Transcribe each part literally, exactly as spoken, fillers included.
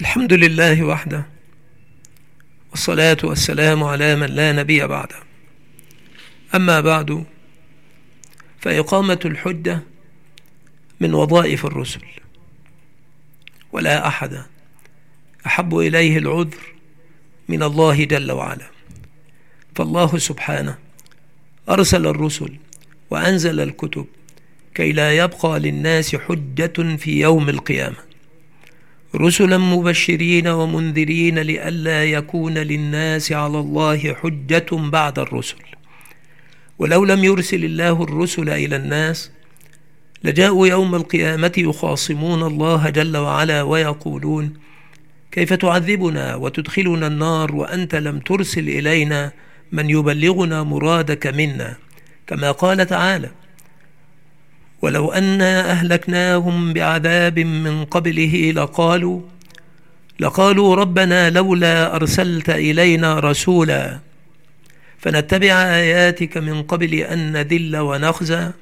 الحمد لله وحده، والصلاة والسلام على من لا نبي بعده. أما بعد، فإقامة الحجة من وظائف الرسل، ولا أحد أحب إليه العذر من الله جل وعلا. فالله سبحانه أرسل الرسل وأنزل الكتب كي لا يبقى للناس حجة في يوم القيامة، رسلا مبشرين ومنذرين لئلا يكون للناس على الله حجة بعد الرسل. ولو لم يرسل الله الرسل إلى الناس لجاءوا يوم القيامة يخاصمون الله جل وعلا ويقولون: كيف تعذبنا وتدخلنا النار وأنت لم ترسل إلينا من يبلغنا مرادك منا، كما قال تعالى: ولو أنا أهلكناهم بعذاب من قبله لقالوا لقالوا ربنا لولا أرسلت إلينا رسولا فنتبع آياتك من قبل أن نذل ونخزى.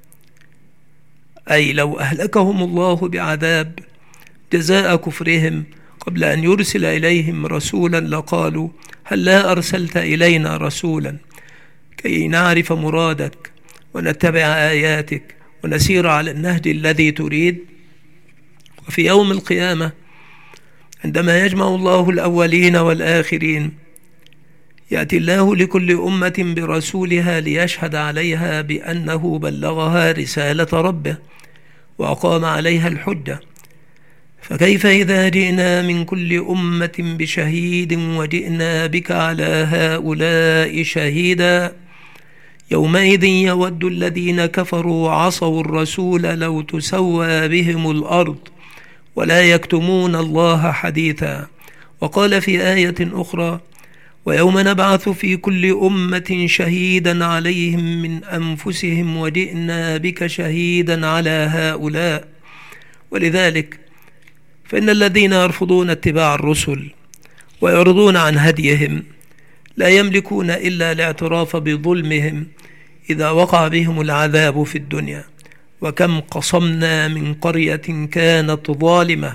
أي لو أهلكهم الله بعذاب جزاء كفرهم قبل أن يرسل إليهم رسولا لقالوا هل لا أرسلت إلينا رسولا كي نعرف مرادك ونتبع آياتك ونسير على النهج الذي تريد. وفي يوم القيامة عندما يجمع الله الأولين والآخرين يأتي الله لكل أمة برسولها ليشهد عليها بأنه بلغها رسالة ربه وأقام عليها الحجة. فكيف إذا جئنا من كل أمة بشهيد وجئنا بك على هؤلاء شهيدا؟ يومئذ يود الذين كفروا وعصوا الرسول لو تسوى بهم الأرض ولا يكتمون الله حديثا. وقال في آية أخرى: ويوم نبعث في كل أمة شهيدا عليهم من أنفسهم وجئنا بك شهيدا على هؤلاء. ولذلك فإن الذين يرفضون اتباع الرسل ويعرضون عن هديهم لا يملكون إلا الاعتراف بظلمهم إذا وقع بهم العذاب في الدنيا. وكم قصمنا من قرية كانت ظالمة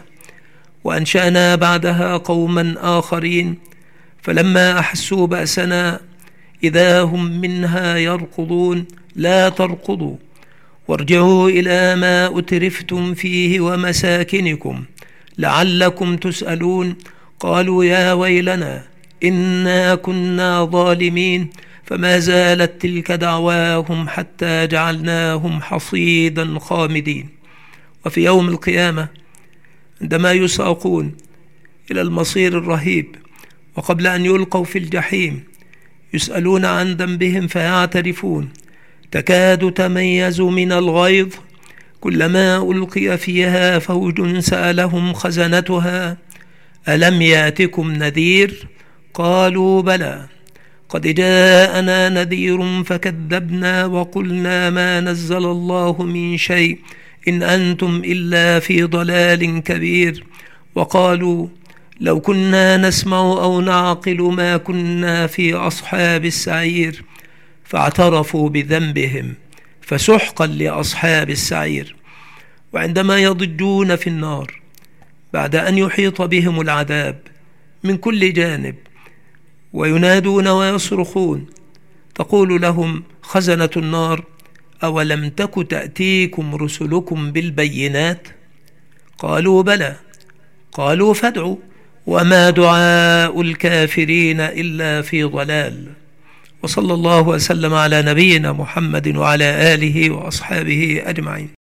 وأنشأنا بعدها قوما آخرين فلما أحسوا بأسنا إذا هم منها يركضون. لا تركضوا وارجعوا إلى ما أترفتم فيه ومساكنكم لعلكم تسألون. قالوا يا ويلنا إنا كنا ظالمين فما زالت تلك دعواهم حتى جعلناهم حصيدا خامدين. وفي يوم القيامة عندما يساقون إلى المصير الرهيب وقبل أن يلقوا في الجحيم يسألون عن ذنبهم فيعترفون: تكاد تميز من الغيظ كلما ألقي فيها فوج سألهم خزنتها ألم يأتكم نذير؟ قالوا بلى قد جاءنا نذير فكذبنا وقلنا ما نزل الله من شيء إن أنتم إلا في ضلال كبير. وقالوا لو كنا نسمع أو نعقل ما كنا في أصحاب السعير فاعترفوا بذنبهم فسحقا لأصحاب السعير. وعندما يضجون في النار بعد أن يحيط بهم العذاب من كل جانب وينادون ويصرخون تقول لهم خزنة النار: أولم تك تأتيكم رسلكم بالبينات؟ قالوا بلى. قالوا فادعوا وما دعاء الكافرين إلا في ضلال. وصلى الله وسلم على نبينا محمد وعلى آله وأصحابه أجمعين.